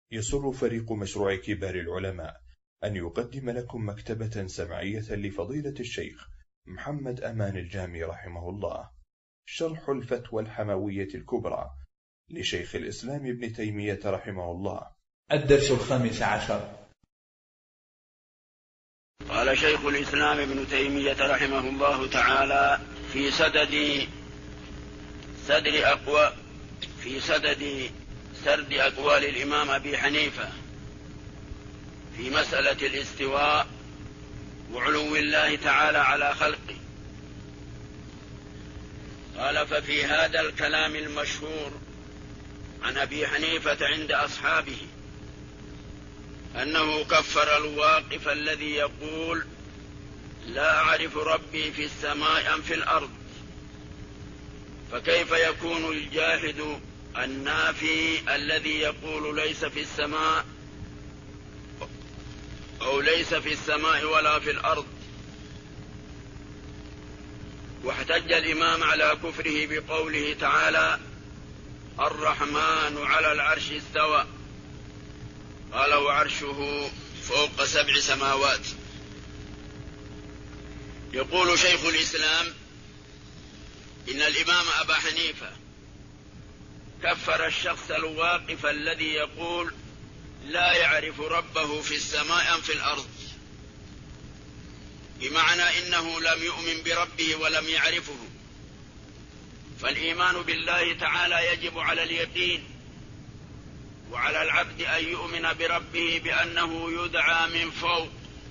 يسر فريق مشروع كبار العلماء أن يقدم لكم مكتبة سمعية لفضيلة الشيخ محمد أمان الجامي رحمه الله، شرح الفتوى الحموية الكبرى لشيخ الإسلام ابن تيمية رحمه الله. الدرس 15. قال شيخ الإسلام ابن تيمية رحمه الله تعالى في سدد سرد أقوال الإمام أبي حنيفة في مسألة الاستواء وعلو الله تعالى على خلقه. قال: ففي هذا الكلام المشهور عن أبي حنيفة عند أصحابه أنه كفر الواقف الذي يقول: لا أعرف ربي في السماء أم في الأرض، فكيف يكون الجاحد النافي الذي يقول ليس في السماء أو ليس في السماء ولا في الأرض؟ واحتج الإمام على كفره بقوله تعالى: الرحمن على العرش استوى، قال: وعرشه فوق 7 سماوات. يقول شيخ الإسلام إن الإمام أبا حنيفة كفر الشخص الواقف الذي يقول لا يعرف ربه في السماء أم في الأرض، بمعنى إنه لم يؤمن بربه ولم يعرفه. فالإيمان بالله تعالى يجب على اليقين، وعلى العبد أن يؤمن بربه بأنه يدعى من فوق،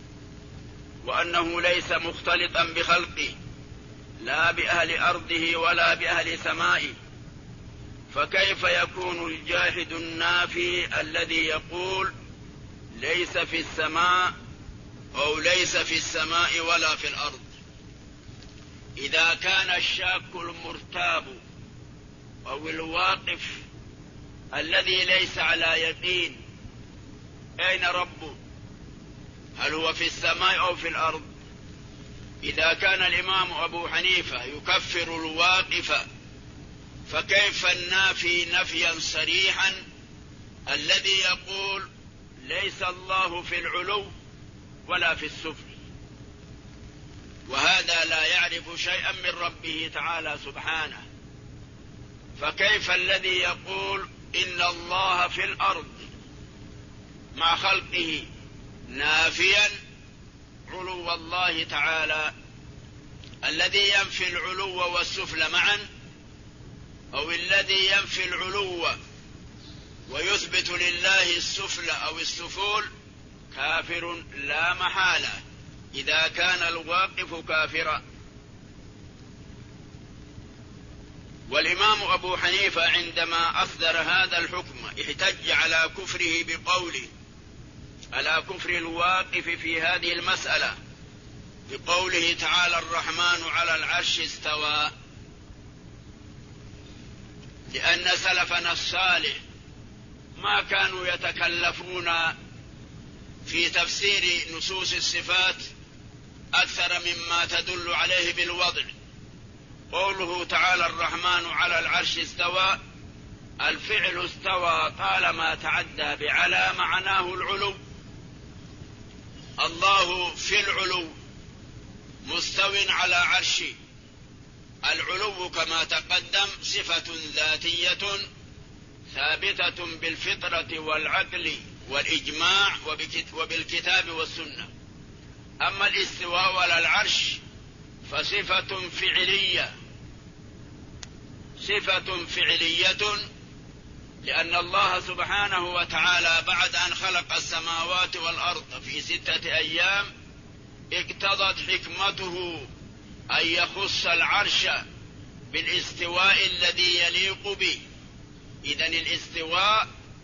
وأنه ليس مختلطا بخلقه، لا بأهل أرضه ولا بأهل سمائه. فكيف يكون الجاحد النافي الذي يقول ليس في السماء أو ليس في السماء ولا في الأرض؟ إذا كان الشاك المرتاب أو الواقف الذي ليس على يقين أين ربه، هل هو في السماء أو في الأرض؟ إذا كان الإمام أبو حنيفة يكفر الواقف، فكيف النافي نفيا صريحا الذي يقول ليس الله في العلو ولا في السفل، وهذا لا يعرف شيئا من ربه تعالى سبحانه؟ فكيف الذي يقول إن الله في الأرض مع خلقه نافيا علو الله تعالى، الذي ينفي العلو والسفل معا، أو الذي ينفي العلو ويثبت لله السفل أو السفول، كافر لا محالة إذا كان الواقف كافرا. والإمام أبو حنيفة عندما أصدر هذا الحكم احتج على كفره بقوله، على كفر الواقف في هذه المسألة بقوله تعالى: الرحمن على العرش استوى، لأن سلفنا الصالح ما كانوا يتكلفون في تفسير نصوص الصفات أكثر مما تدل عليه بالوضع. قوله تعالى: الرحمن على العرش استوى، الفعل استوى طالما تعدى بعلى معناه العلو. الله في العلو مستو على عرشه. العلو كما تقدم صفة ذاتية ثابتة بالفطرة والعقل والإجماع وبالكتاب والسنة. أما الاستواء على العرش فصفة فعلية، صفة فعلية، لأن الله سبحانه وتعالى بعد أن خلق السماوات والأرض في 6 أيام اقتضت حكمته أن يخص العرش بالاستواء الذي يليق به. إذن الاستواء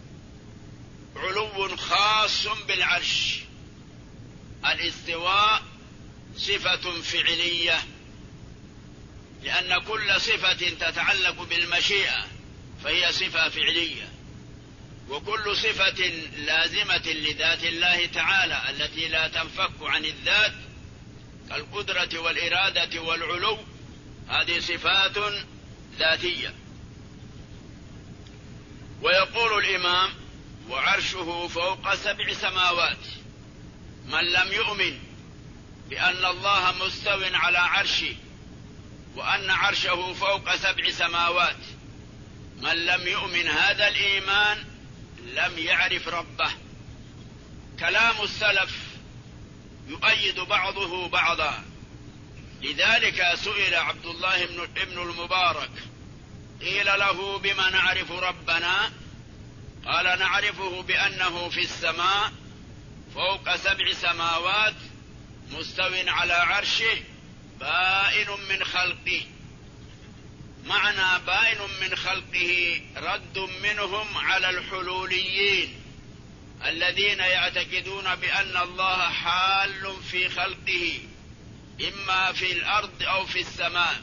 علو خاص بالعرش، الاستواء صفة فعلية، لأن كل صفة تتعلق بالمشيئة فهي صفة فعلية، وكل صفة لازمة لذات الله تعالى التي لا تنفك عن الذات كالقدرة والإرادة والعلو، هذه صفات ذاتية. ويقول الإمام وعرشه فوق 7 سماوات. من لم يؤمن بأن الله مستو على عرشه وأن عرشه فوق 7 سماوات، من لم يؤمن هذا الإيمان لم يعرف ربه. كلام السلف يؤيد بعضه بعضا. لذلك سئل عبد الله بن المبارك، قيل له: بما نعرف ربنا؟ قال: نعرفه بأنه في السماء فوق 7 سماوات مستو على عرشه بائن من خلقه. معنى بائن من خلقه رد منهم على الحلوليين الذين يعتقدون بأن الله حال في خلقه إما في الأرض أو في السماء.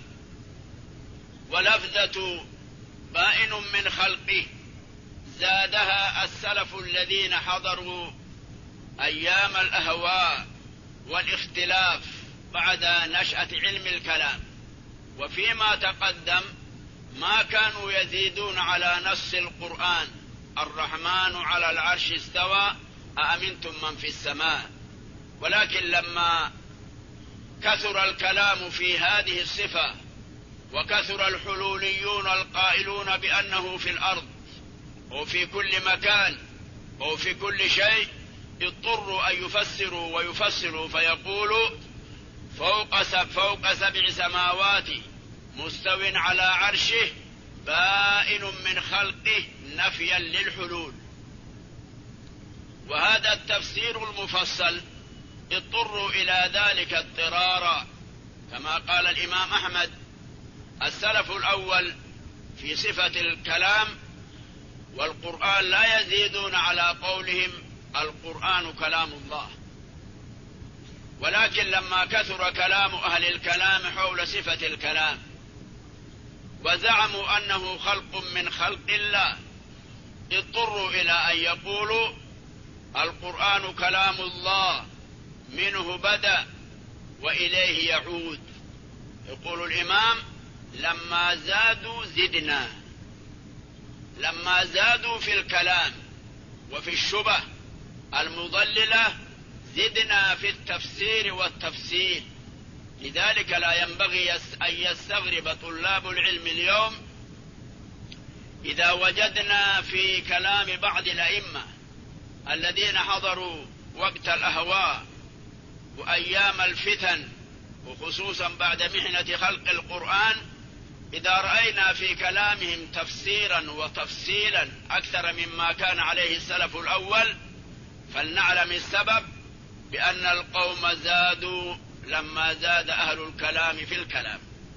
ولفظة بائن من خلقه زادها السلف الذين حضروا أيام الأهواء والاختلاف بعد نشأة علم الكلام. وفيما تقدم ما كانوا يزيدون على نص القرآن: الرحمن على العرش استوى أأمنتم من في السماء. ولكن لما كثر الكلام في هذه الصفة وكثر الحلوليون القائلون بأنه في الأرض وفي كل مكان وفي كل شيء، اضطروا أن يفسروا ويفسروا فيقولوا فوق 7 سماوات مستو على عرشه بائن من خلقه نفيا للحلول. وهذا التفسير المفصل اضطروا إلى ذلك اضطرارا، كما قال الإمام أحمد: السلف الأول في صفة الكلام والقرآن لا يزيدون على قولهم القرآن كلام الله. ولكن لما كثر كلام أهل الكلام حول صفة الكلام وزعموا أنه خلق من خلق الله، اضطروا إلى أن يقولوا القرآن كلام الله منه بدأ وإليه يعود. يقول الإمام: لما زادوا زدنا. لما زادوا في الكلام وفي الشبه المضللة زدنا في التفسير والتفصيل. لذلك لا ينبغي أن يستغرب طلاب العلم اليوم إذا وجدنا في كلام بعض الأئمة الذين حضروا وقت الأهواء وأيام الفتن، وخصوصا بعد محنة خلق القرآن، إذا رأينا في كلامهم تفسيرا وتفصيلا أكثر مما كان عليه السلف الأول، فلنعلم السبب بأن القوم زادوا لما زاد أهل الكلام في الكلام.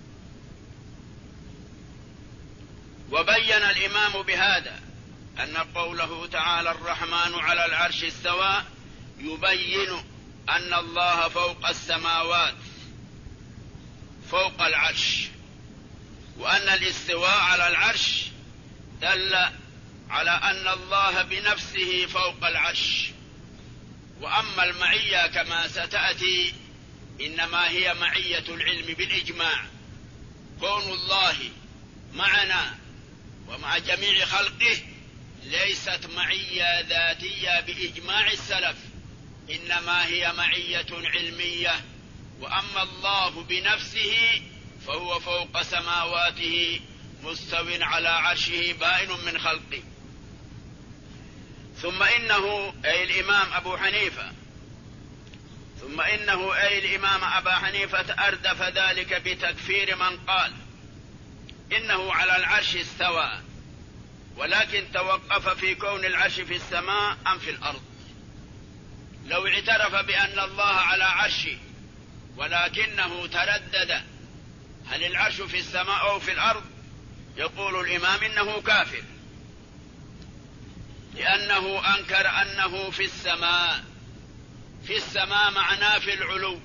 وبين الإمام بهذا أن قوله تعالى الرحمن على العرش استوى يبين أن الله فوق السماوات فوق العرش، وأن الاستواء على العرش دل على أن الله بنفسه فوق العرش. وأما المعية كما ستأتي إنما هي معية العلم بالإجماع. كون الله معنا ومع جميع خلقه ليست معية ذاتية بإجماع السلف، إنما هي معية علمية. وأما الله بنفسه فهو فوق سماواته مستو على عرشه بائن من خلقه. ثم إنه أي الإمام أبا حنيفة أردف ذلك بتكفير من قال إنه على العرش استوى، ولكن توقف في كون العرش في السماء أم في الأرض. لو اعترف بأن الله على عرشه ولكنه تردد هل العرش في السماء أو في الأرض، يقول الإمام إنه كافر، لأنه أنكر أنه في السماء. في السماء معناه في العلو.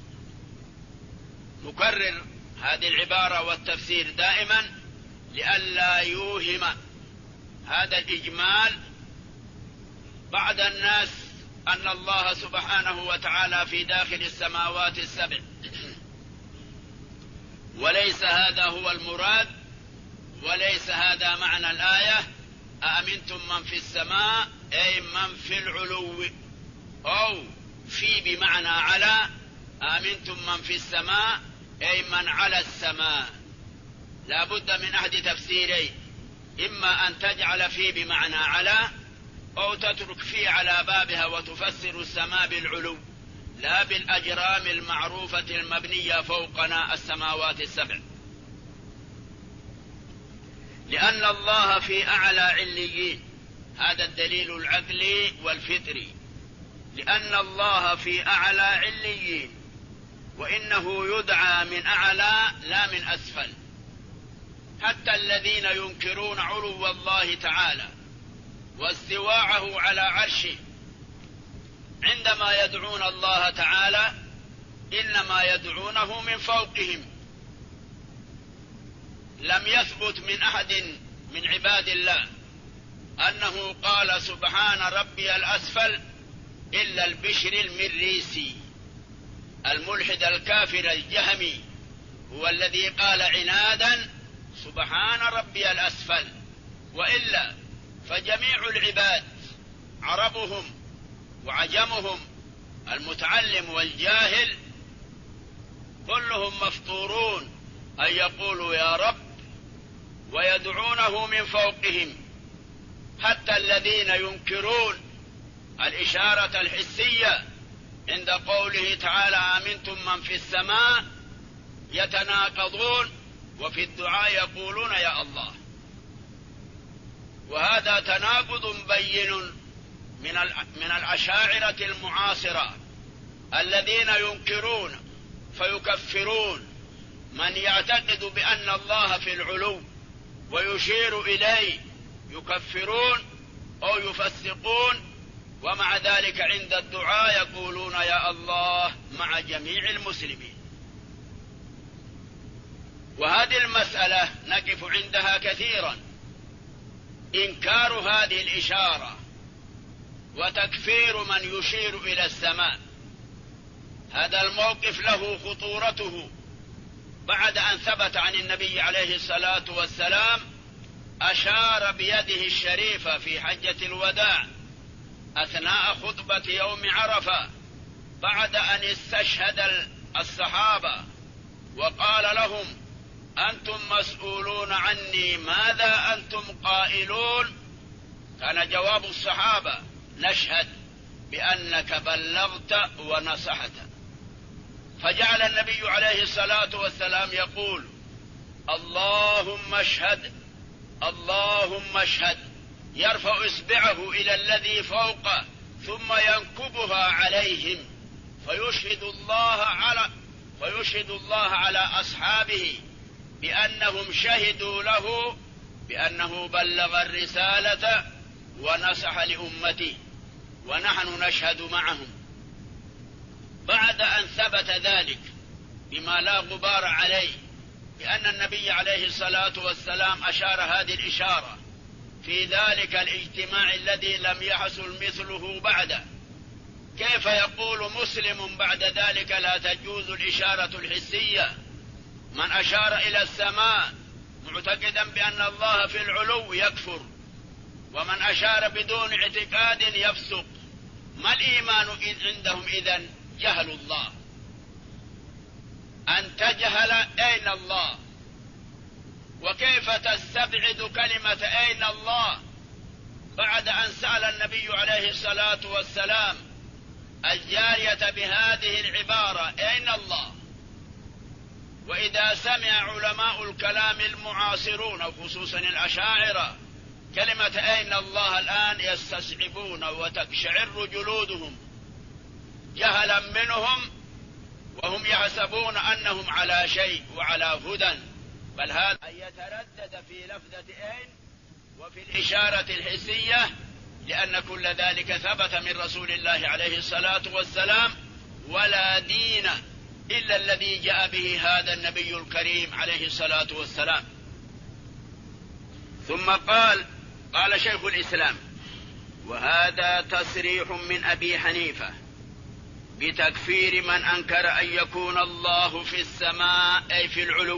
نكرر هذه العبارة والتفسير دائما لئلا يوهم هذا الإجمال بعض الناس أن الله سبحانه وتعالى في داخل السماوات السبع، وليس هذا هو المراد، وليس هذا معنى الآية أأمنتم من في السماء أي من في العلو، أو في بمعنى على، آمنتم من في السماء أي من على السماء. لا بد من أحد تفسيرين، إما أن تجعل في بمعنى على، أو تترك في على بابها وتفسر السماء بالعلو لا بالأجرام المعروفة المبنية فوقنا السماوات السبع، لأن الله في أعلى عليين. هذا الدليل العقلي والفطري، لأن الله في أعلى عليين، وإنه يدعى من أعلى لا من أسفل. حتى الذين ينكرون علو الله تعالى واستواعه على عرشه عندما يدعون الله تعالى إنما يدعونه من فوقهم. لم يثبت من أحد من عباد الله أنه قال سبحان ربي الأسفل إلا البشر المريسي الملحد الكافر الجهمي، هو الذي قال عنادا سبحان ربي الأسفل. وإلا فجميع العباد عربهم وعجمهم المتعلم والجاهل كلهم مفطورون أن يقولوا يا رب ويدعونه من فوقهم. حتى الذين ينكرون الإشارة الحسية عند قوله تعالى آمنتم من في السماء يتناقضون وفي الدعاء يقولون يا الله. وهذا تناقض بين من الأشاعرة المعاصرة الذين ينكرون فيكفرون من يعتقد بأن الله في العلو ويشير إليه، يكفرون أو يفسقون، ومع ذلك عند الدعاء يقولون يا الله مع جميع المسلمين. وهذه المسألة نقف عندها كثيرا، إنكار هذه الإشارة وتكفير من يشير إلى السماء. هذا الموقف له خطورته بعد أن ثبت عن النبي عليه الصلاة والسلام أشار بيده الشريفة في حجة الوداع أثناء خطبة يوم عرفة بعد أن استشهد الصحابة وقال لهم أنتم مسؤولون عني ماذا أنتم قائلون؟ كان جواب الصحابة نشهد بأنك بلغت ونصحت. فجعل النبي عليه الصلاة والسلام يقول اللهم اشهد اللهم اشهد، يرفع إصبعه إلى الذي فوقه ثم ينكبها عليهم فيشهد الله على أصحابه بأنهم شهدوا له بأنه بلغ الرسالة ونصح لأمته ونحن نشهد معهم. بعد أن ثبت ذلك بما لا غبار عليه بأن النبي عليه الصلاة والسلام أشار هذه الإشارة في ذلك الاجتماع الذي لم يحصل مثله بعده، كيف يقول مسلم بعد ذلك لا تجوز الإشارة الحسية؟ من أشار إلى السماء معتقدا بأن الله في العلو يكفر، ومن أشار بدون اعتقاد يفسق. ما الإيمان عندهم إذن؟ جهل الله. أن تجهل أين الله، وكيف تستبعد كلمة أين الله بعد أن سأل النبي عليه الصلاة والسلام الجارية بهذه العبارة أين الله؟ وإذا سمع علماء الكلام المعاصرون وخصوصا الأشاعرة كلمة أين الله الآن يستصعبون وتقشعر جلودهم جهلا منهم، وهم يحسبون أنهم على شيء وعلى هدى، بل هذا أن يتردد في لفظة أين وفي الإشارة الحسية، لأن كل ذلك ثبت من رسول الله عليه الصلاة والسلام، ولا دين إلا الذي جاء به هذا النبي الكريم عليه الصلاة والسلام. ثم قال شيخ الإسلام وهذا تصريح من أبي حنيفة بتكفير من أنكر أن يكون الله في السماء أي في العلو.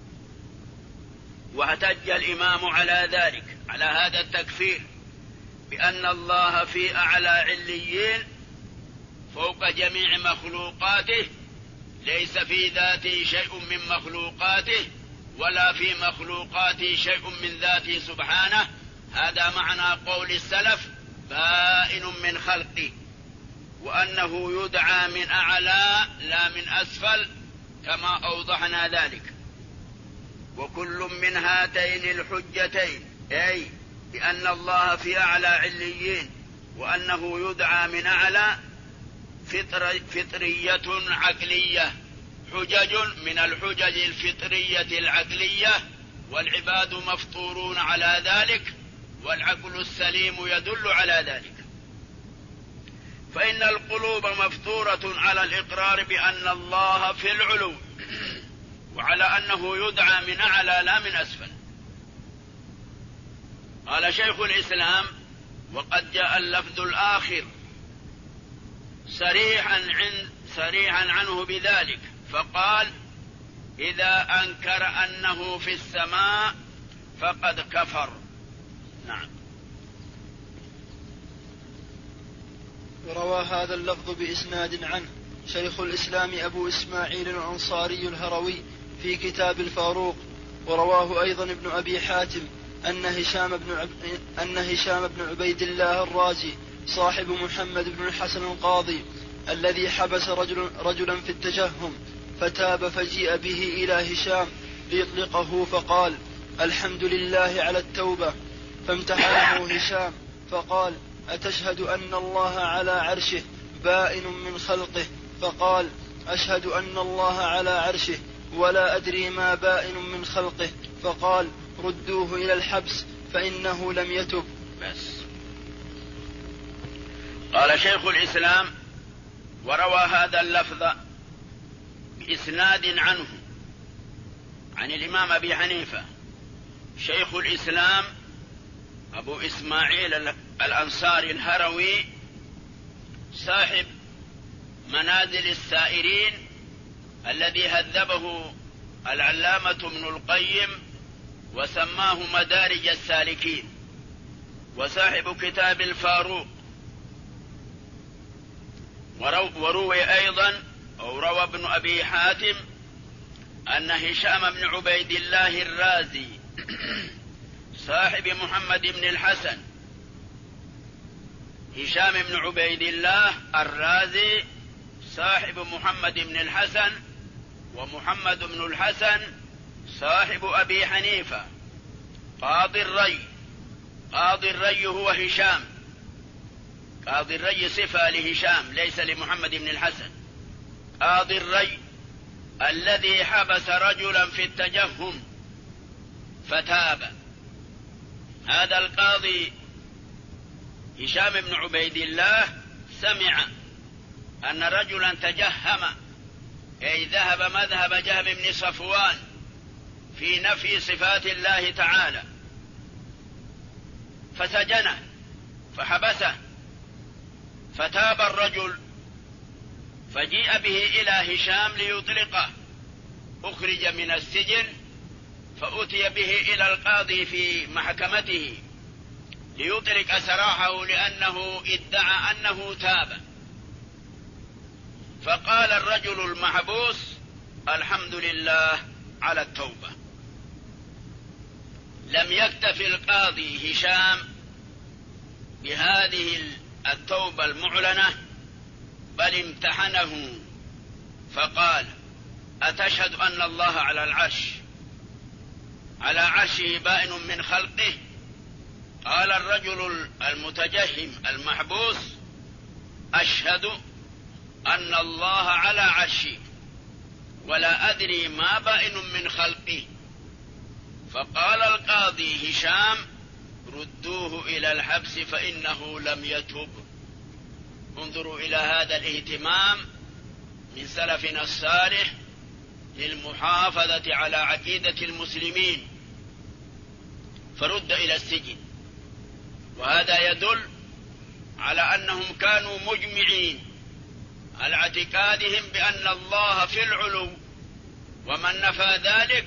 واحتج الإمام على ذلك على هذا التكفير بأن الله في أعلى عليين فوق جميع مخلوقاته، ليس في ذاته شيء من مخلوقاته ولا في مخلوقاته شيء من ذاته سبحانه. هذا معنى قول السلف بائن من خلقه، وأنه يدعى من أعلى لا من أسفل كما أوضحنا ذلك. وكل من هاتين الحجتين، أي بأن الله في أعلى عليين وأنه يدعى من أعلى، فطرية عقلية، حجج من الحجج الفطرية العقلية، والعباد مفطورون على ذلك، والعقل السليم يدل على ذلك. فإن القلوب مفطورة على الإقرار بأن الله في العلو، وعلى أنه يدعى من أعلى لا من أسفل. قال شيخ الإسلام: وقد جاء اللفظ الآخر صريحا عنه بذلك، فقال: إذا أنكر أنه في السماء فقد كفر. نعم. وروى هذا اللفظ بإسناد عنه شيخ الإسلام أبو إسماعيل الأنصاري الهروي في كتاب الفاروق. ورواه أيضا ابن أبي حاتم أن هشام بن عبيد الله الرازي صاحب محمد بن الحسن القاضي الذي حبس رجلا في التجهم، فتاب فجيء به إلى هشام ليطلقه، فقال: الحمد لله على التوبة. فامتحنه هشام فقال: أتشهد أن الله على عرشه بائن من خلقه؟ فقال: أشهد أن الله على عرشه ولا أدري ما بائن من خلقه. فقال: ردوه إلى الحبس فإنه لم يتب. بس. قال شيخ الإسلام: وروى هذا اللفظ بإسناد عنه عن الإمام أبي حنيفة شيخ الإسلام أبو إسماعيل الأنصاري الهروي صاحب منازل السائرين الذي هذبه العلامة ابن القيم وسماه مدارج السالكين، وصاحب كتاب الفاروق. وروي أيضا أو روى ابن أبي حاتم أن هشام بن عبيد الله الرازي صاحب محمد بن الحسن، هشام بن عبيد الله الرازي صاحب محمد بن الحسن، ومحمد بن الحسن صاحب أبي حنيفة قاضي الري. قاضي الري هو هشام، قاضي الري صفة لهشام ليس لمحمد بن الحسن. قاضي الري الذي حبس رجلا في التجهم فتاب. هذا القاضي هشام بن عبيد الله سمع أن رجلا تجهم، أي ذهب مذهب جهم بن صفوان في نفي صفات الله تعالى، فسجنه فحبسه، فتاب الرجل فجيء به إلى هشام ليطلقه. أخرج من السجن فأتي به إلى القاضي في محكمته ليطلق سراحه لأنه ادعى أنه تاب. فقال الرجل المحبوس: الحمد لله على التوبة. لم يكتفي القاضي هشام بهذه التوبة المعلنة، بل امتحنه فقال: أتشهد أن الله على العرش، على عرشه بائن من خلقه؟ قال الرجل المتجهم المحبوس: أشهد أن الله على عرشه ولا أدري ما بائن من خلقه. فقال القاضي هشام: ردوه إلى الحبس فإنه لم يتب. انظروا إلى هذا الاهتمام من سلفنا الصالح للمحافظة على عقيدة المسلمين، فرد إلى السجن. وهذا يدل على أنهم كانوا مجمعين على اعتقادهم بأن الله في العلو، ومن نفى ذلك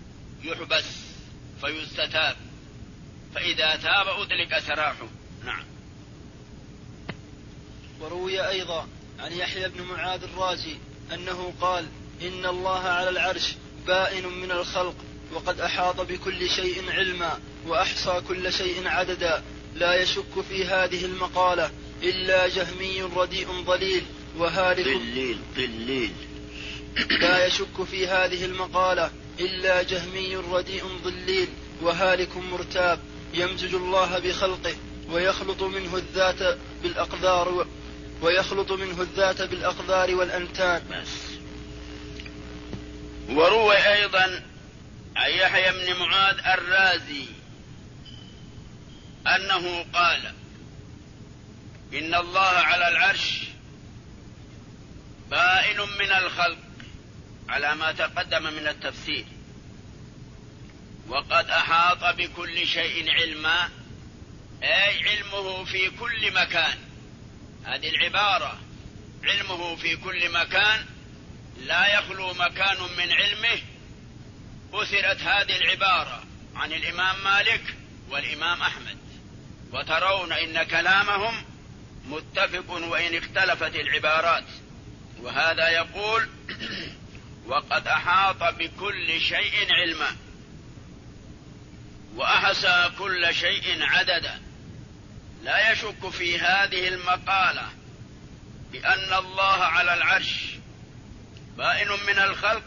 يحبس فيستتاب، فإذا تاب أطلق سراحه. نعم. وروي أيضا عن يحيى بن معاذ الرازي أنه قال: إن الله على العرش بائن من الخلق، وقد أحاط بكل شيء علما، وأحصى كل شيء عددا، لا يشك في هذه المقالة إلا جهمي رديء ضليل وهالك ضليل. لا يشك في هذه المقالة إلا جهمي رديء ضليل وهالك مرتاب، يمزج الله بخلقه ويخلط منه الذات بالأقدار والأنتان. وروي أيضا عن يحيى بن معاذ الرازي أنه قال: إن الله على العرش بائن من الخلق، على ما تقدم من التفسير، وقد أحاط بكل شيء علما، أي علمه في كل مكان. هذه العبارة علمه في كل مكان، لا يخلو مكان من علمه. أثرت هذه العبارة عن الإمام مالك والإمام أحمد، وترون إن كلامهم متفق وإن اختلفت العبارات. وهذا يقول: وقد أحاط بكل شيء علما وأحصى كل شيء عددا، لا يشك في هذه المقالة بأن الله على العرش بائن من الخلق،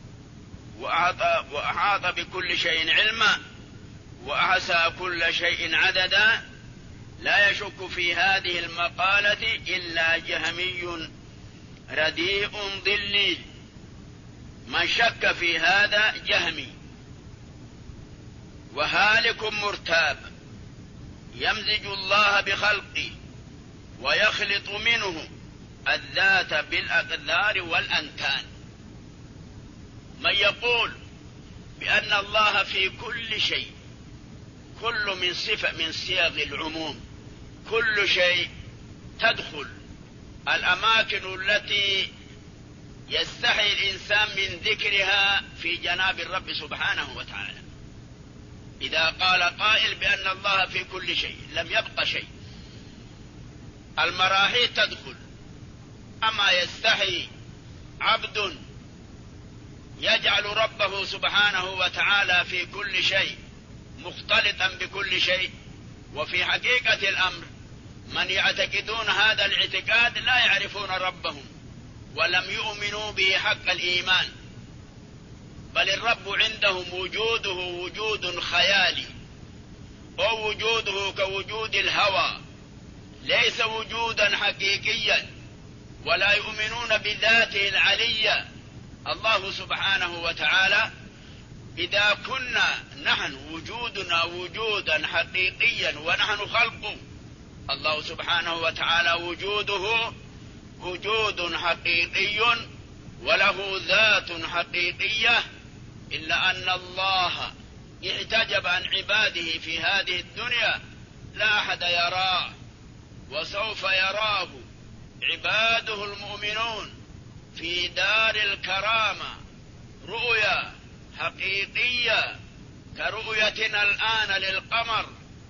وأحاط بكل شيء علما وأحصى كل شيء عددا، لا يشك في هذه المقالة إلا جهمي رديء ضليل. من شك في هذا جهمي وهالك مرتاب، يمزج الله بخلقه ويخلط منه الذات بالأقدار والأنتان. من يقول بأن الله في كل شيء، كل من صفة من صيغ العموم، كل شيء تدخل الأماكن التي يستحي الإنسان من ذكرها في جناب الرب سبحانه وتعالى. إذا قال قائل بأن الله في كل شيء لم يبق شيء. المراحيض تدخل، أما يستحي عبد يجعل ربه سبحانه وتعالى في كل شيء مختلطا بكل شيء؟ وفي حقيقة الأمر من يعتقدون هذا الاعتقاد لا يعرفون ربهم ولم يؤمنوا به حق الإيمان، بل الرب عندهم وجوده وجود خيالي، أو وجوده كوجود الهوى، ليس وجودا حقيقيا، ولا يؤمنون بذاته العلية. الله سبحانه وتعالى إذا كنا نحن وجودنا وجودا حقيقيا ونحن خلقه، الله سبحانه وتعالى وجوده وجود حقيقي وله ذات حقيقية، إلا أن الله احتجب عن عباده في هذه الدنيا، لا أحد يراه، وسوف يراه عباده المؤمنون في دار الكرامة رؤيا حقيقية كرؤيتنا الآن للقمر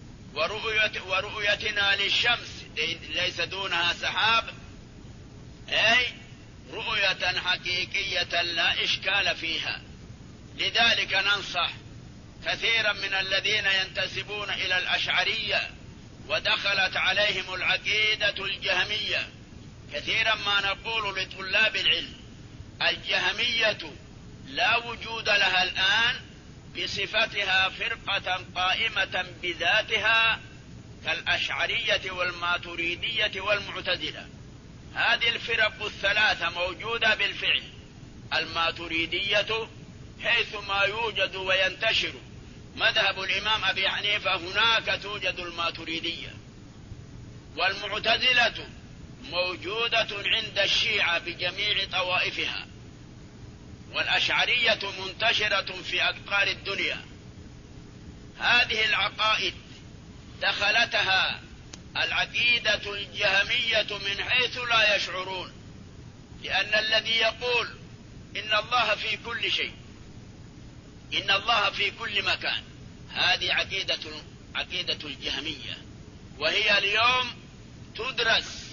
ورؤيتنا للشمس ليس دونها سحاب، أي رؤية حقيقية لا إشكال فيها. لذلك ننصح كثيرا من الذين ينتسبون إلى الأشعرية ودخلت عليهم العقيدة الجهمية، كثيرا ما نقول لطلاب العلم: الجهمية لا وجود لها الآن بصفتها فرقة قائمة بذاتها كالأشعرية والماتريدية والمعتزلة. هذه الفرق الثلاثة موجودة بالفعل. الماتريدية حيث ما يوجد وينتشر مذهب الإمام أبي حنيفة هناك توجد الماتريدية، والمعتزلة موجودة عند الشيعة بجميع طوائفها، والأشعرية منتشرة في أقطار الدنيا. هذه العقائد دخلتها العقيدة الجهمية من حيث لا يشعرون، لأن الذي يقول إن الله في كل شيء، إن الله في كل مكان، هذه عقيدة الجهمية، وهي اليوم تدرس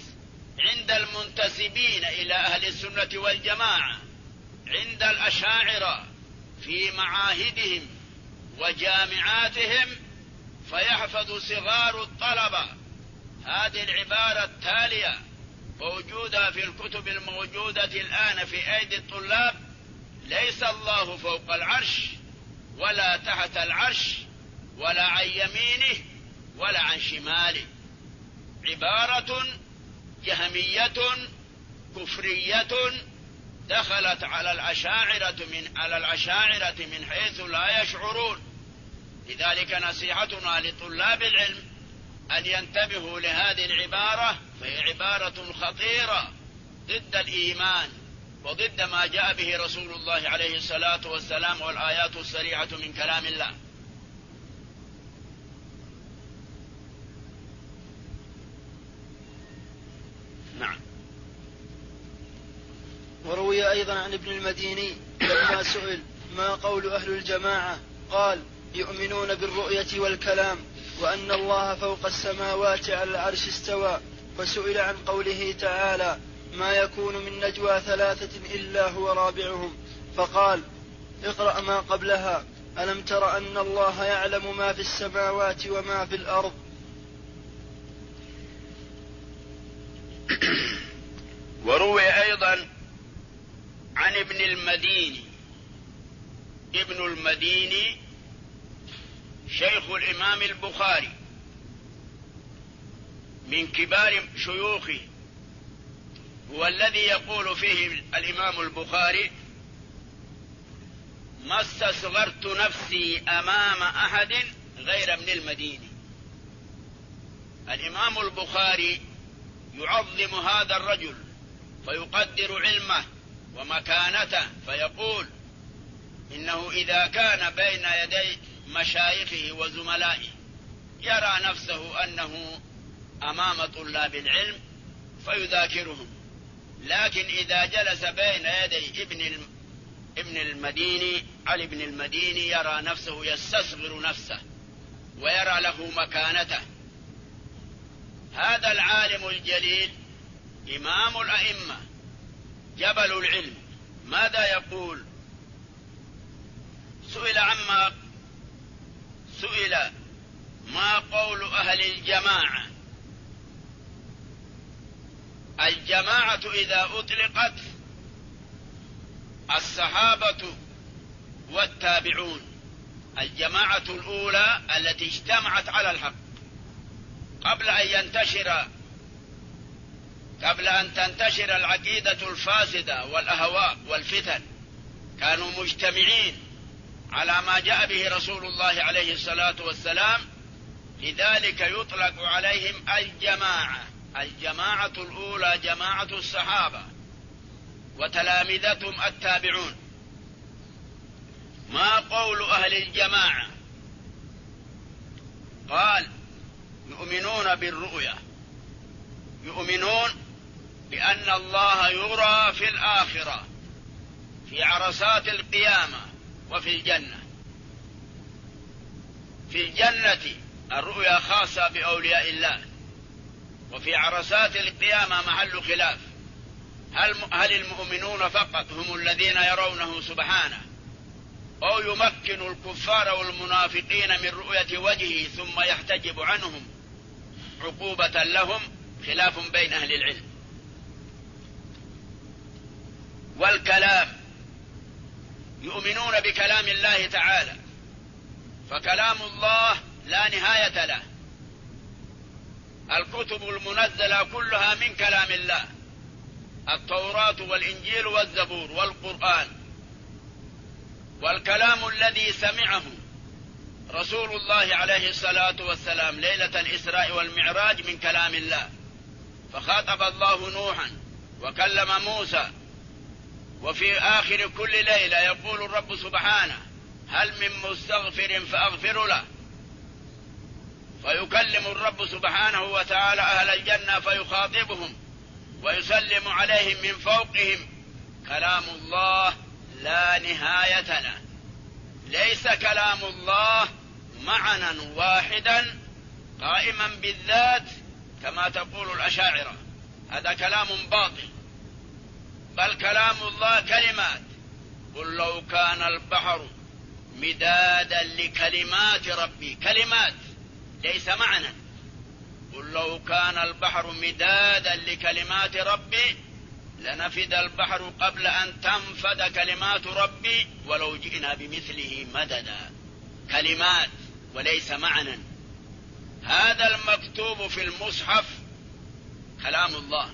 عند المنتسبين إلى أهل السنة والجماعة، عند الأشاعرة في معاهدهم وجامعاتهم، فيحفظ صغار الطلبة هذه العبارة التالية موجودة في الكتب الموجودة الآن في أيدي الطلاب: ليس الله فوق العرش ولا تحت العرش ولا عن يمينه ولا عن شماله. عبارة جهمية كفرية دخلت على الأشاعرة من حيث لا يشعرون. لذلك نصيحتنا لطلاب العلم أن ينتبهوا لهذه العبارة، فهي عبارة خطيرة ضد الإيمان وضد ما جاء به رسول الله عليه الصلاة والسلام والآيات الصريحة من كلام الله. نعم. وروي أيضا عن ابن المديني لما سئل ما قول أهل الجماعة قال: يؤمنون بالرؤية والكلام، وأن الله فوق السماوات على العرش استوى. فسئل عن قوله تعالى: ما يكون من نجوى ثلاثة إلا هو رابعهم، فقال: اقرأ ما قبلها: ألم تر أن الله يعلم ما في السماوات وما في الأرض. وروي أيضا عن ابن المديني. ابن المديني شيخ الإمام البخاري من كبار شيوخه، هو الذي يقول فيه الإمام البخاري: ما استصغرت نفسي أمام أحد غير ابن المديني. الإمام البخاري يعظم هذا الرجل فيقدر علمه ومكانته، فيقول إنه إذا كان بين يدي مشايخه وزملائه يرى نفسه أنه أمام طلاب العلم فيذاكرهم، لكن إذا جلس بين يدي ابن المديني علي بن المديني يرى نفسه يستصغر نفسه ويرى له مكانته. هذا العالم الجليل إمام الأئمة جبل العلم ماذا يقول؟ سئل ما قول أهل الجماعة. الجماعة إذا أطلقت الصحابة والتابعون، الجماعة الأولى التي اجتمعت على الحق قبل أن تنتشر العقيدة الفاسدة والأهواء والفتن، كانوا مجتمعين على ما جاء به رسول الله عليه الصلاة والسلام، لذلك يطلق عليهم الجماعة. الجماعة الأولى جماعة الصحابة وتلامذتهم التابعون. ما قول أهل الجماعة؟ قال: يؤمنون بالرؤيا، يؤمنون بأن الله يرى في الآخرة في عرصات القيامة وفي الجنة. في الجنة الرؤيا خاصة بأولياء الله، وفي عرصات القيامة محل خلاف، هل المؤمنون فقط هم الذين يرونه سبحانه، أو يمكن الكفار والمنافقين من رؤية وجهه ثم يحتجب عنهم عقوبة لهم؟ خلاف بين أهل العلم. والكلام، يؤمنون بكلام الله تعالى، فكلام الله لا نهاية له، الكتب المنزلة كلها من كلام الله، التوراة والإنجيل والزبور والقرآن. والكلام الذي سمعه رسول الله عليه الصلاة والسلام ليلة الإسراء والمعراج من كلام الله، فخاطب الله نوحا وكلم موسى، وفي آخر كل ليلة يقول الرب سبحانه: هل من مستغفر فأغفر له؟ فيكلم الرب سبحانه وتعالى أهل الجنة فيخاطبهم ويسلم عليهم من فوقهم. كلام الله لا نهاية له، ليس كلام الله معنى واحدا قائما بالذات كما تقول الأشاعرة. هذا كلام باطل، بل كلام الله كلمات. قل لو كان البحر مدادا لكلمات ربي، كلمات ليس معنى. قل لو كان البحر مدادا لكلمات ربي لنفد البحر قبل أن تنفد كلمات ربي ولو جئنا بمثله مددا. كلمات وليس معنى. هذا المكتوب في المصحف كلام الله،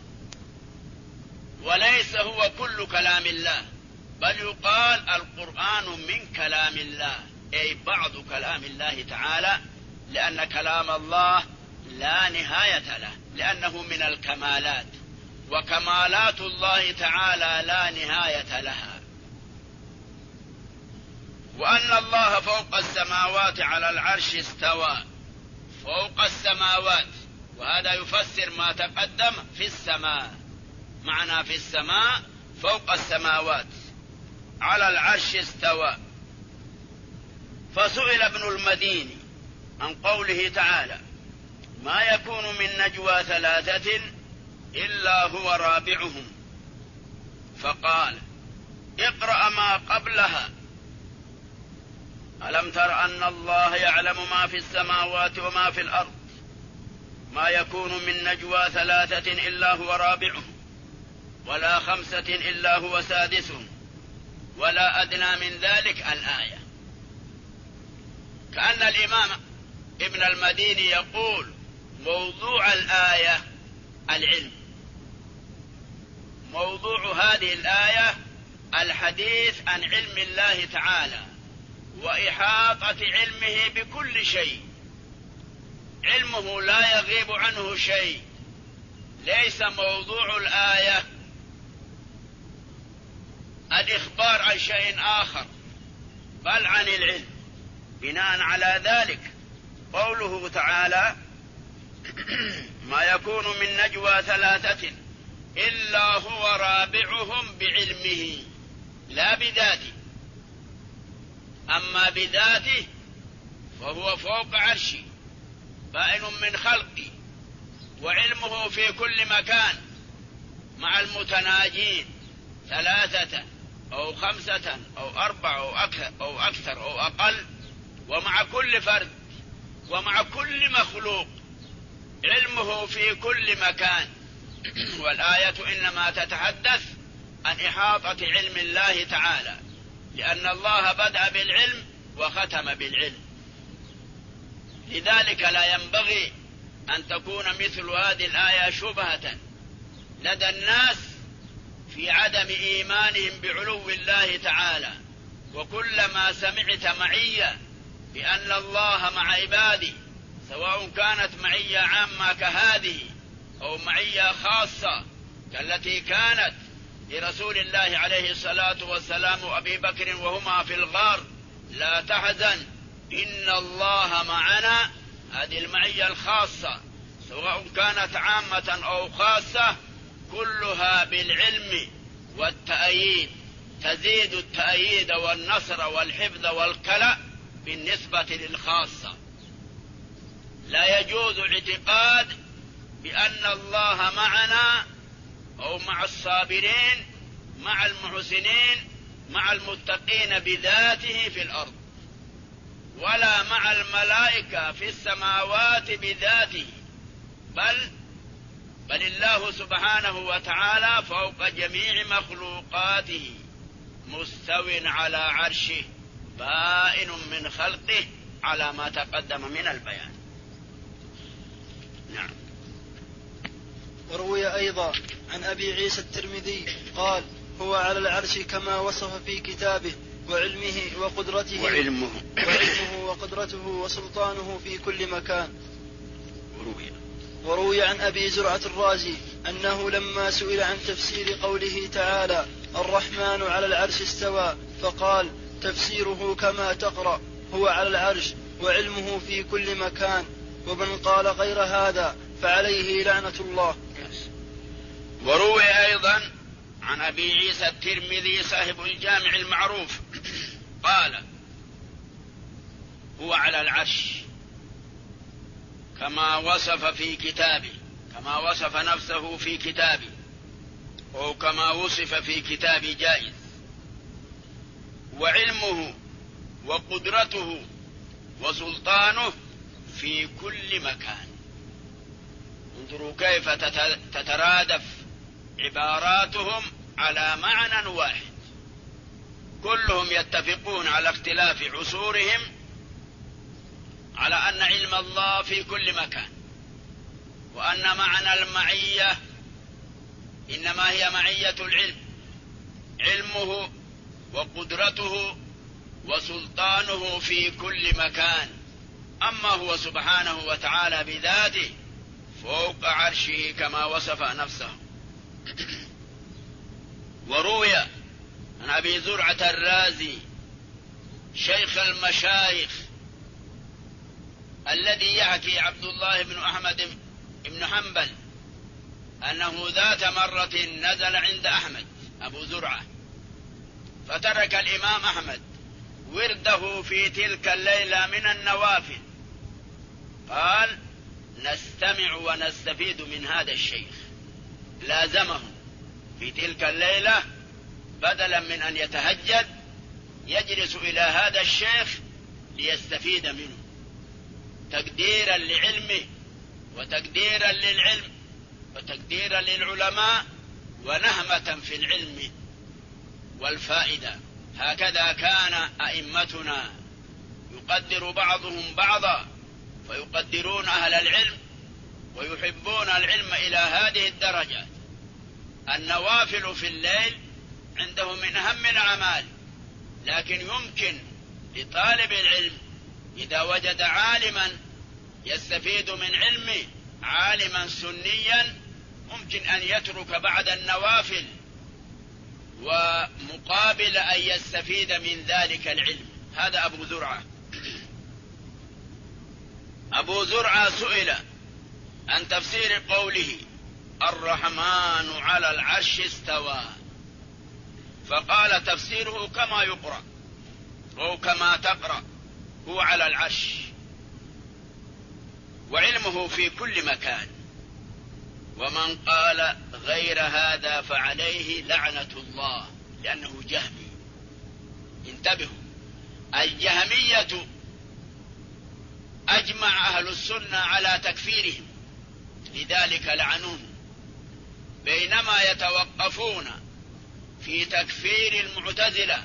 وليس هو كل كلام الله، بل يقال القرآن من كلام الله، أي بعض كلام الله تعالى، لأن كلام الله لا نهاية له، لأنه من الكمالات، وكمالات الله تعالى لا نهاية لها. وأن الله فوق السماوات على العرش استوى، فوق السماوات، وهذا يفسر ما تقدم في السماء، معنى في السماء فوق السماوات على العرش استوى. فسئل ابن المديني عن قوله تعالى: ما يكون من نجوى ثلاثة إلا هو رابعهم، فقال: اقرأ ما قبلها: ألم تر أن الله يعلم ما في السماوات وما في الأرض، ما يكون من نجوى ثلاثة إلا هو رابعهم، ولا خمسة إلا هو سادسهم، ولا أدنى من ذلك. الآية. كأن الإمام ابن المديني يقول موضوع الآية العلم، موضوع هذه الآية الحديث عن علم الله تعالى وإحاطة علمه بكل شيء، علمه لا يغيب عنه شيء. ليس موضوع الآية الإخبار عن شيء آخر، بل عن العلم. بناء على ذلك قوله تعالى: ما يكون من نجوى ثلاثة إلا هو رابعهم، بعلمه لا بذاته. أما بذاته فهو فوق عرشي بائن من خلقي، وعلمه في كل مكان، مع المتناجين ثلاثة أو خمسة أو أربعة أو أكثر أو أقل، ومع كل فرد ومع كل مخلوق، علمه في كل مكان. والآية إنما تتحدث عن إحاطة علم الله تعالى، لأن الله بدأ بالعلم وختم بالعلم. لذلك لا ينبغي أن تكون مثل هذه الآية شبهة لدى الناس في عدم إيمانهم بعلو الله تعالى. وكلما سمعت معية بأن الله مع عباده، سواء كانت معية عامة كهذه أو معية خاصة كالتي كانت لرسول الله عليه الصلاة والسلام وأبي بكر وهما في الغار: لا تحزن إن الله معنا، هذه المعية الخاصة سواء كانت عامة أو خاصة كلها بالعلم والتأييد، تزيد التأييد والنصر والحفظ والكلأ بالنسبة للخاصة. لا يجوز اعتقاد بأن الله معنا أو مع الصابرين، مع المحسنين، مع المتقين بذاته في الأرض، ولا مع الملائكة في السماوات بذاته، بل الله سبحانه وتعالى فوق جميع مخلوقاته، مستو على عرشه، بائن من خلقه، على ما تقدم من البيان. نعم. وروي أيضا عن أبي عيسى الترمذي قال: هو على العرش كما وصف في كتابه، وعلمه وقدرته وعلمه وقدرته وسلطانه في كل مكان. وروي عن أبي زرعة الرازي أنه لما سئل عن تفسير قوله تعالى: الرحمن على العرش استوى، فقال: تفسيره كما تقرأ، هو على العرش وعلمه في كل مكان، ومن قال غير هذا فعليه لعنة الله. وروي أيضا عن أبي عيسى الترمذي صاحب الجامع المعروف قال: هو على العرش كما وصف في كتابه، كما وصف نفسه في كتابه، أو كما وصف في كتاب جائز. وعلمه وقدرته وسلطانه في كل مكان. انظروا كيف تترادف عباراتهم على معنى واحد، كلهم يتفقون على اختلاف عصورهم على أن علم الله في كل مكان، وأن معنى المعية إنما هي معية العلم، علمه وقدرته وسلطانه في كل مكان. أما هو سبحانه وتعالى بذاته فوق عرشه كما وصف نفسه. وروي عن أبي زرعة الرازي شيخ المشايخ الذي يحكي عبد الله بن أحمد بن حنبل أنه ذات مرة نزل عند أحمد أبو زرعة، فترك الإمام أحمد ورده في تلك الليلة من النوافل، قال: نستمع ونستفيد من هذا الشيخ. لازمه في تلك الليلة بدلا من أن يتهجد يجلس إلى هذا الشيخ ليستفيد منه، تقديرا لعلمه وتقديرا للعلم وتقديرا للعلماء ونهمة في العلم والفائدة. هكذا كان أئمتنا يقدر بعضهم بعضا، فيقدرون أهل العلم ويحبون العلم إلى هذه الدرجة. النوافل في الليل عنده من أهم الأعمال، لكن يمكن لطالب العلم إذا وجد عالما يستفيد من علمه، عالما سنيا، ممكن أن يترك بعد النوافل ومقابل أن يستفيد من ذلك العلم. هذا أبو زرعة. أبو زرعة سئل عن تفسير قوله: الرحمن على العرش استوى، فقال: تفسيره كما يقرأ أو كما تقرأ، هو على العرش، وعلمه في كل مكان. ومن قال غير هذا فعليه لعنة الله، لأنه جهمي. انتبهوا، الجهمية أجمع أهل السنة على تكفيرهم، لذلك لعنوه، بينما يتوقفون في تكفير المعتزلة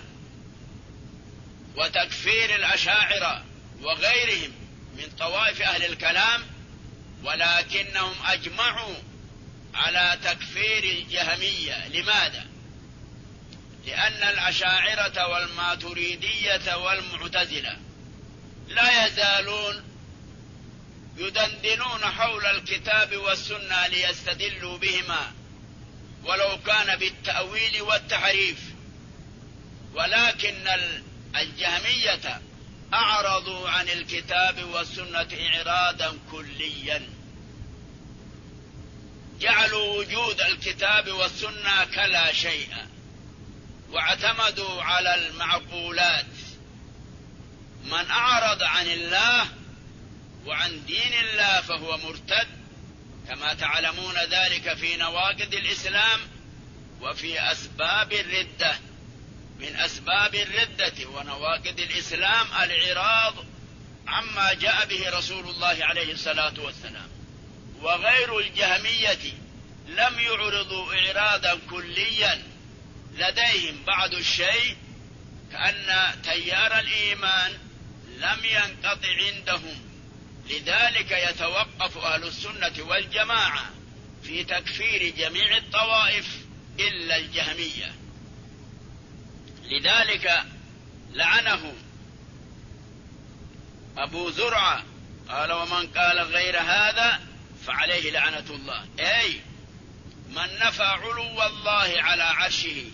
وتكفير الأشاعرة وغيرهم من طوائف أهل الكلام، ولكنهم أجمعوا على تكفير الجهمية. لماذا؟ لأن الأشاعرة والماتريدية والمعتزلة لا يزالون يدندنون حول الكتاب والسنة ليستدلوا بهما، ولو كان بالتأويل والتحريف، ولكن الجهمية أعرضوا عن الكتاب والسنة إعراضا كليا، جعلوا وجود الكتاب والسنة كلا شيء، واعتمدوا على المعقولات. من أعرض عن الله وعن دين الله فهو مرتد، كما تعلمون ذلك في نواقض الإسلام وفي أسباب الردة. من أسباب الردة ونواقض الإسلام الإعراض عما جاء به رسول الله عليه الصلاة والسلام. وغير الجهمية لم يعرضوا إعراضا كليا، لديهم بعض الشيء، كأن تيار الإيمان لم ينقطع عندهم. لذلك يتوقف أهل السنة والجماعة في تكفير جميع الطوائف إلا الجهمية. لذلك لعنه أبو زرعة، قال: ومن قال غير هذا فعليه لعنة الله، أي من نفى علو الله على عرشه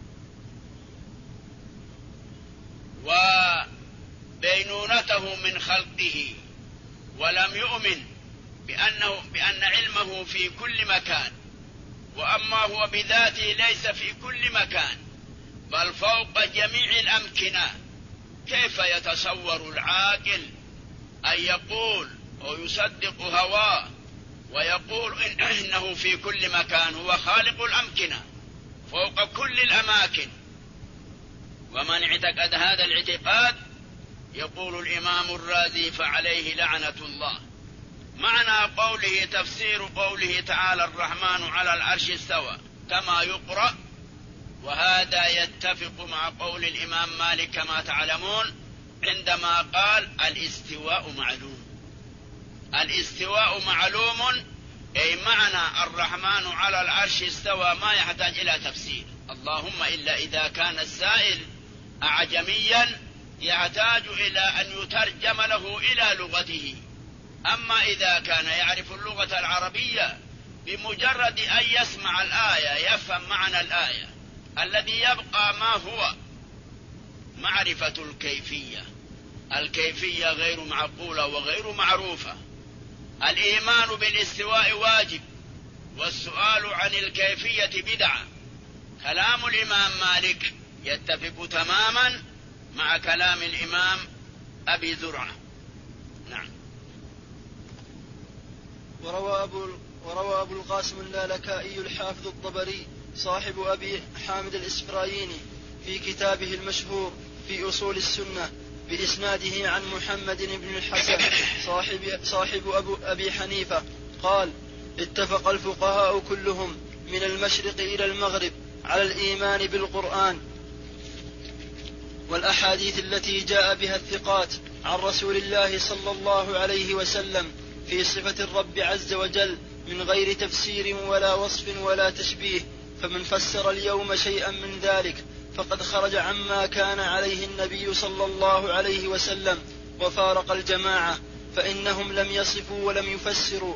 وبينونته من خلقه، ولم يؤمن بأن علمه في كل مكان، وأما هو بذاته ليس في كل مكان بل فوق جميع الأمكنة، كيف يتصور العاقل أن يقول أو يصدق هواه ويقول إنه في كل مكان، هو خالق الأمكنة فوق كل الأماكن. ومن اعتقد هذا الاعتقاد يقول الإمام الرازي فعليه لعنة الله. معنى قوله تفسير قوله تعالى الرحمن على العرش استوى كما يقرأ، وهذا يتفق مع قول الإمام مالك كما تعلمون عندما قال الاستواء معلوم. الاستواء معلوم أي معنى الرحمن على العرش استوى ما يحتاج إلى تفسير، اللهم إلا إذا كان السائل أعجميا يحتاج إلى أن يترجم له إلى لغته. أما إذا كان يعرف اللغة العربية بمجرد أن يسمع الآية يفهم معنى الآية، الذي يبقى ما هو معرفة الكيفية. الكيفية غير معقولة وغير معروفة. الإيمان بالاستواء واجب، والسؤال عن الكيفية بدعة. كلام الإمام مالك يتفق تماما مع كلام الإمام أبي زرعة. نعم. وروى أبو القاسم اللالكائي الحافظ الطبري صاحب أبي حامد الإسفرايني في كتابه المشهور في أصول السنة بإسناده عن محمد بن الحسن صاحب أبي حنيفة قال: اتفق الفقهاء كلهم من المشرق إلى المغرب على الإيمان بالقرآن والأحاديث التي جاء بها الثقات عن رسول الله صلى الله عليه وسلم في صفة الرب عز وجل من غير تفسير ولا وصف ولا تشبيه. فمن فسر اليوم شيئا من ذلك فقد خرج عما كان عليه النبي صلى الله عليه وسلم وفارق الجماعة، فإنهم لم يصفوا ولم يفسروا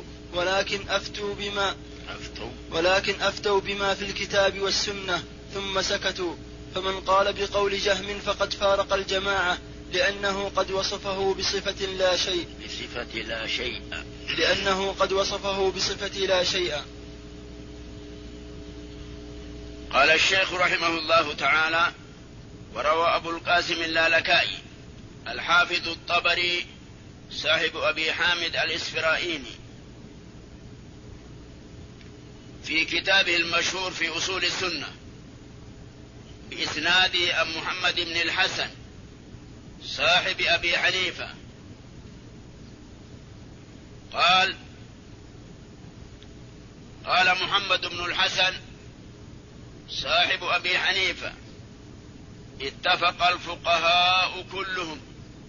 ولكن أفتوا بما في الكتاب والسنة ثم سكتوا. فمن قال بقول جهم فقد فارق الجماعة لأنه قد وصفه بصفة لا شيء. قال الشيخ رحمه الله تعالى: وروى أبو القاسم اللالكائي الحافظ الطبري صاحب أبي حامد الإسفرايني في كتابه المشهور في أصول السنة بإسناده عن محمد بن الحسن صاحب أبي حنيفة قال محمد بن الحسن صاحب أبي حنيفة: اتفق الفقهاء كلهم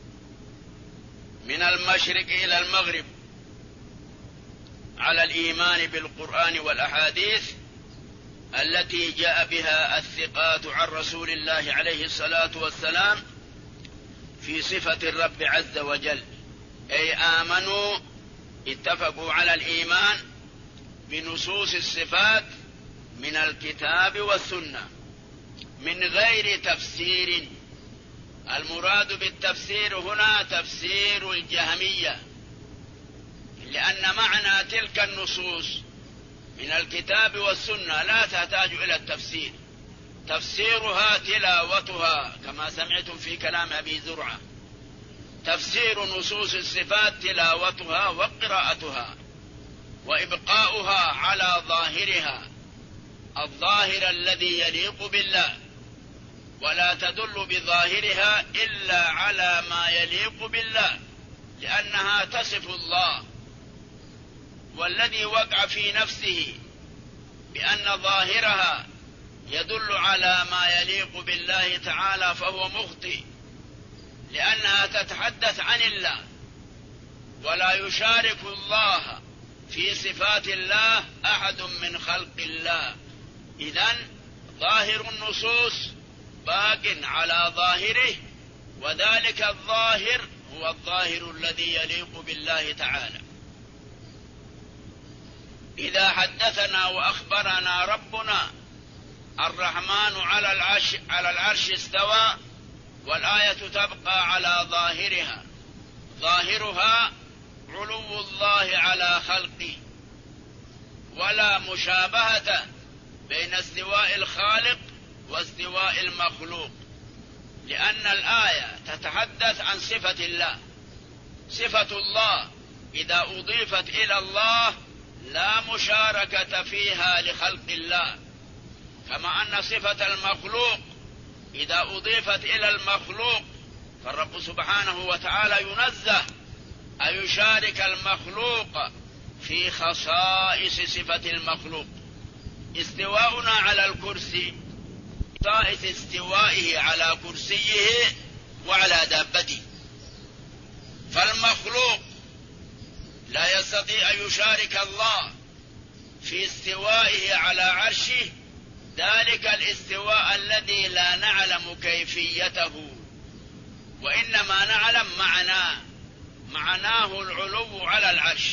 من المشرق إلى المغرب على الإيمان بالقرآن والأحاديث التي جاء بها الثقات عن رسول الله عليه الصلاة والسلام في صفة الرب عز وجل، أي آمنوا اتفقوا على الإيمان بنصوص الصفات من الكتاب والسنة من غير تفسير. المراد بالتفسير هنا تفسير الجهمية، لأن معنى تلك النصوص من الكتاب والسنة لا تحتاج إلى التفسير، تفسيرها تلاوتها كما سمعتم في كلام أبي زرعة. تفسير نصوص الصفات تلاوتها وقراءتها وإبقاؤها على ظاهرها، الظاهر الذي يليق بالله، ولا تدل بظاهرها إلا على ما يليق بالله لأنها تصف الله. والذي وقع في نفسه بأن ظاهرها يدل على ما يليق بالله تعالى فهو مخطئ، لأنها تتحدث عن الله ولا يشارك الله في صفات الله أحد من خلق الله. إذن ظاهر النصوص باق على ظاهره، وذلك الظاهر هو الظاهر الذي يليق بالله تعالى. إذا حدثنا وأخبرنا ربنا الرحمن على العرش استوى والآية تبقى على ظاهرها، ظاهرها علو الله على خلقه، ولا مشابهة بين استواء الخالق واستواء المخلوق، لأن الآية تتحدث عن صفة الله. صفة الله إذا أضيفت إلى الله لا مشاركة فيها لخلق الله، كما أن صفة المخلوق إذا أضيفت إلى المخلوق فالرب سبحانه وتعالى ينزه أن يشارك المخلوق في خصائص صفة المخلوق. استواؤنا على الكرسي خصائص استوائه على كرسيه وعلى دابته، فالمخلوق لا يستطيع أن يشارك الله في استوائه على عرشه، ذلك الاستواء الذي لا نعلم كيفيته وإنما نعلم معناه العلو على العرش.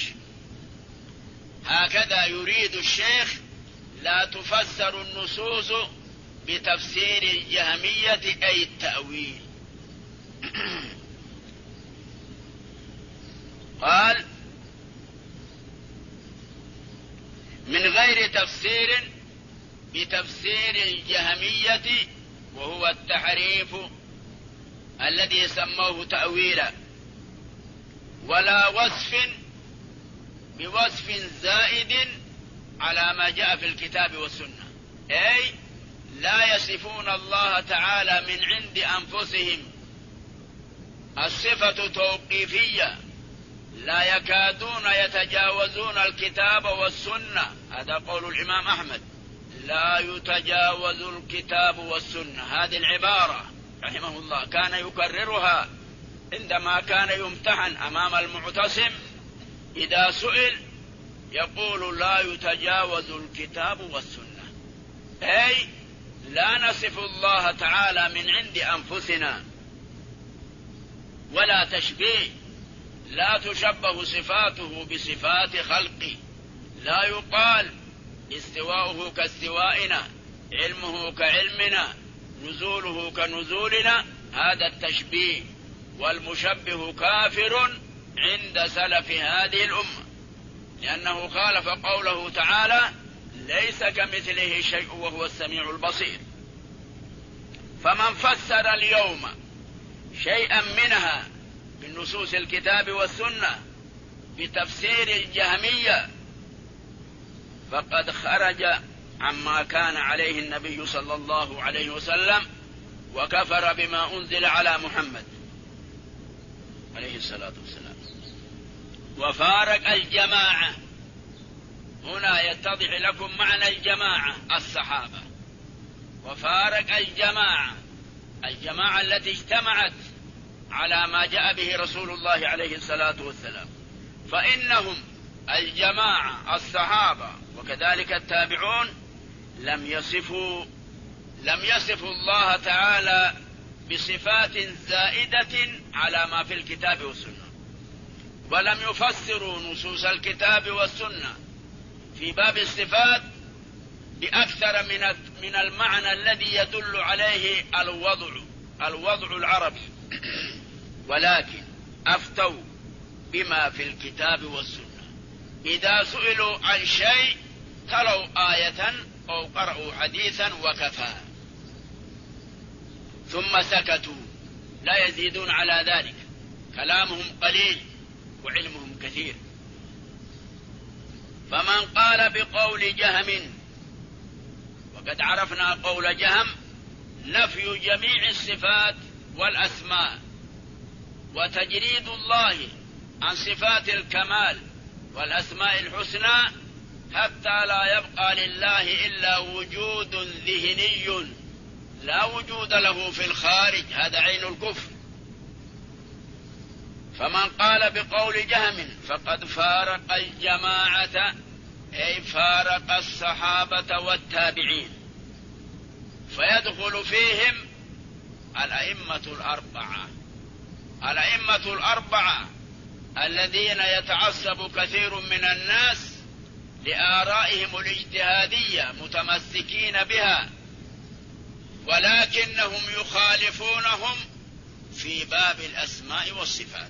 هكذا يريد الشيخ لا تفسر النصوص بتفسير الجهمية أي التأويل. قال من غير تفسير بتفسير الجهمية، وهو التحريف الذي سموه تأويلا، ولا وصف بوصف زائد على ما جاء في الكتاب والسنة، أي لا يصفون الله تعالى من عند أنفسهم، الصفة توقيفية، لا يكادون يتجاوزون الكتاب والسنة. هذا قول الإمام أحمد، لا يتجاوز الكتاب والسنة. هذه العبارة رحمه الله كان يكررها عندما كان يمتحن أمام المعتصم، إذا سئل يقول لا يتجاوز الكتاب والسنة، أي لا نصف الله تعالى من عند أنفسنا، ولا تشبيه، لا تشبه صفاته بصفات خلقه، لا يقال استواؤه كاستوائنا، علمه كعلمنا، نزوله كنزولنا، هذا التشبيه، والمشبه كافر عند سلف هذه الأمة، لأنه خالف قوله تعالى ليس كمثله شيء وهو السميع البصير. فمن فسر اليوم شيئا منها من نصوص الكتاب والسنة بتفسير الجهمية فقد خرج عما كان عليه النبي صلى الله عليه وسلم، وكفر بما أنزل على محمد عليه الصلاة والسلام، وفارق الجماعة. هنا يتضح لكم معنى الجماعة، الصحابة، وفارق الجماعة التي اجتمعت على ما جاء به رسول الله عليه الصلاة والسلام، فإنهم الجماعة الصحابة وكذلك التابعون لم يصفوا الله تعالى بصفات زائدة على ما في الكتاب والسنة، ولم يفسروا نصوص الكتاب والسنة في باب الصفات بأكثر من المعنى الذي يدل عليه الوضع العربي، ولكن أفتوا بما في الكتاب والسنة. إذا سئلوا عن شيء تلوا آية أو قرأوا حديثا وكفى، ثم سكتوا، لا يزيدون على ذلك، كلامهم قليل وعلمهم كثير. فمن قال بقول جهم، وقد عرفنا قول جهم، نفي جميع الصفات والأسماء وتجريد الله عن صفات الكمال والأسماء الحسنى حتى لا يبقى لله إلا وجود ذهني لا وجود له في الخارج، هذا عين الكفر. فمن قال بقول جهم فقد فارق الجماعة، أي فارق الصحابة والتابعين، فيدخل فيهم الأئمة الأربعة الذين يتعصب كثير من الناس لآرائهم الاجتهادية متمسكين بها، ولكنهم يخالفونهم في باب الأسماء والصفات،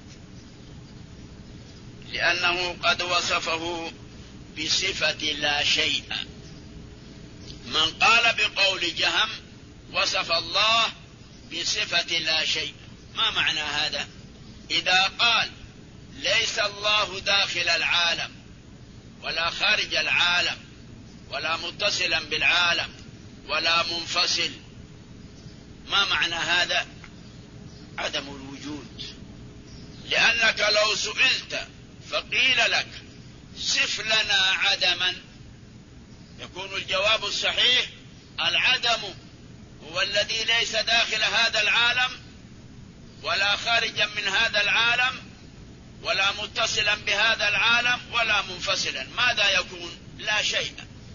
لأنه قد وصفه بصفة لا شيء. من قال بقول جهم وصف الله بصفة لا شيء. ما معنى هذا؟ إذا قال ليس الله داخل العالم ولا خارج العالم ولا متصلا بالعالم ولا منفصل. ما معنى هذا؟ عدم الوجود. لأنك لو سئلت فقيل لك صف لنا عدما، يكون الجواب الصحيح العدم هو الذي ليس داخل هذا العالم ولا خارجا من هذا العالم ولا متصلا بهذا العالم ولا منفصلا. ماذا يكون؟ لا شيء.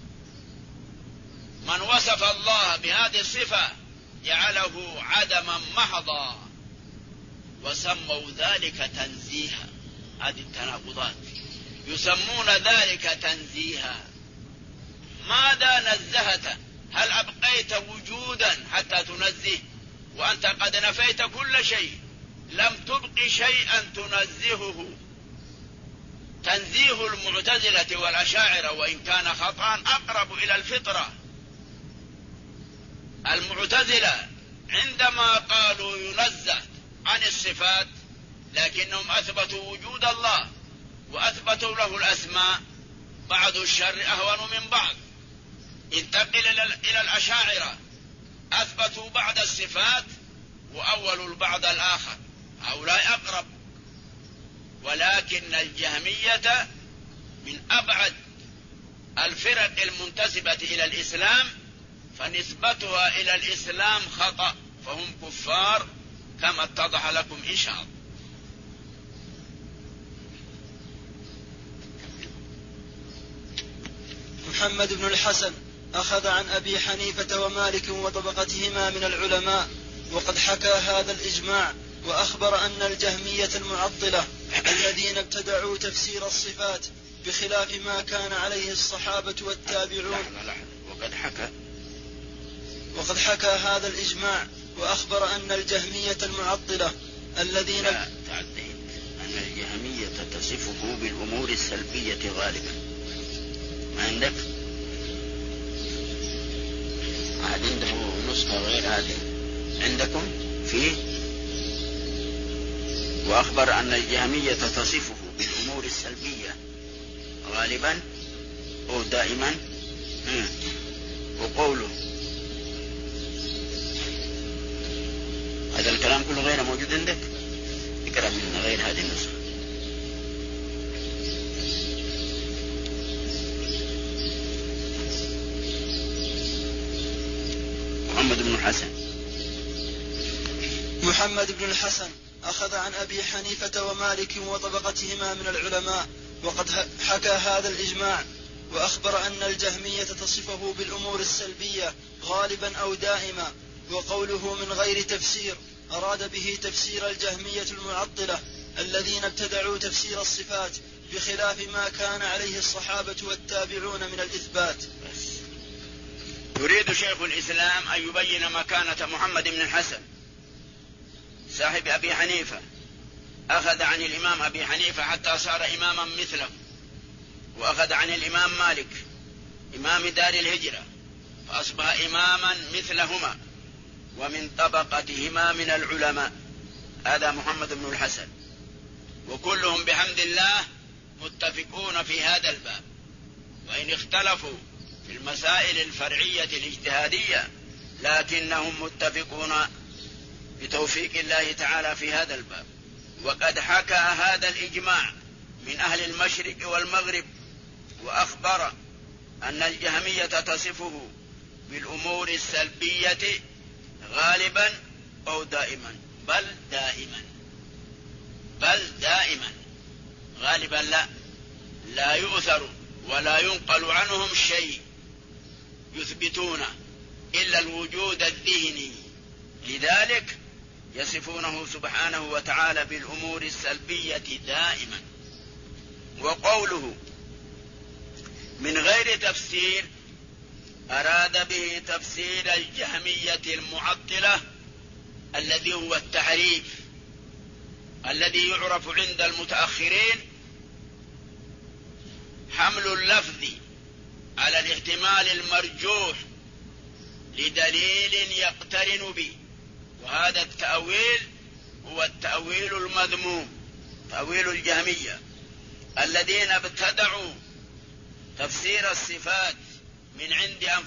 من وصف الله بهذه الصفة جعله عدما محضا وسموا ذلك تنزيها. هذه التناقضات، يسمون ذلك تنزيها. ماذا نزهت؟ هل أبقيت وجودا حتى تنزه وأنت قد نفيت كل شيء؟ لم تبق شيئا تنزهه. تنزيه المعتزلة والأشاعرة وإن كان خطأ أقرب إلى الفطرة. المعتزلة عندما قالوا ينزه عن الصفات لكنهم أثبتوا وجود الله وأثبتوا له الأسماء، بعض الشر أهون من بعض. انتقل إلى الأشاعرة، أثبتوا بعض الصفات وأولوا البعض الآخر، هؤلاء أقرب. ولكن الجهمية من أبعد الفرق المنتسبة إلى الإسلام، فنسبتها إلى الإسلام خطأ، فهم كفار كما اتضح لكم إن شاء الله. محمد بن الحسن أخذ عن أبي حنيفة ومالك وطبقتهما من العلماء، وقد حكى هذا الإجماع، وأخبر أن الجهمية المعطلة الذين ابتدعوا تفسير الصفات بخلاف ما كان عليه الصحابة والتابعون. وقد حكى هذا الإجماع، وأخبر أن الجهمية المعطلة الذين تعديت أن الجهمية تصفه بالأمور السلبية غالبا. ما عندك؟ عنده نسخة غير هذه عندكم فيه؟ وأخبر أن الجهمية تصفه بالأمور السلبية غالبا أو دائما. وقوله هذا الكلام كله غير موجود عندك؟ اقرأ من غير هذه النسخة. محمد بن الحسن أخذ عن أبي حنيفة ومالك وطبقتهما من العلماء، وقد حكى هذا الإجماع، وأخبر أن الجهمية تصفه بالأمور السلبية غالبا أو دائما. وقوله من غير تفسير أراد به تفسير الجهمية المعطلة الذين ابتدعوا تفسير الصفات بخلاف ما كان عليه الصحابة والتابعون من الإثبات. يريد شيخ الإسلام أن يبين مكانة محمد بن الحسن صاحب أبي حنيفة. أخذ عن الإمام أبي حنيفة حتى صار إماما مثله، وأخذ عن الإمام مالك إمام دار الهجرة فأصبح إماما مثلهما ومن طبقتهما من العلماء. هذا محمد بن الحسن، وكلهم بحمد الله متفقون في هذا الباب، وإن اختلفوا في المسائل الفرعية الاجتهادية لكنهم متفقون بتوفيق الله تعالى في هذا الباب. وقد حكى هذا الإجماع من أهل المشرق والمغرب، وأخبر أن الجهمية تصفه بالأمور السلبية غالبا أو دائما، بل دائما. غالبا لا يؤثر ولا ينقل عنهم شيء يثبتون إلا الوجود الذهني، لذلك يصفونه سبحانه وتعالى بالأمور السلبية دائما. وقوله من غير تفسير أراد به تفسير الجهمية المعطلة الذي هو التحريف، الذي يعرف عند المتأخرين حمل اللفظ على الاحتمال المرجوح لدليل يقترن به، وهذا التأويل هو التأويل المذموم، تأويل الجهمية الذين ابتدعوا تفسير الصفات من عند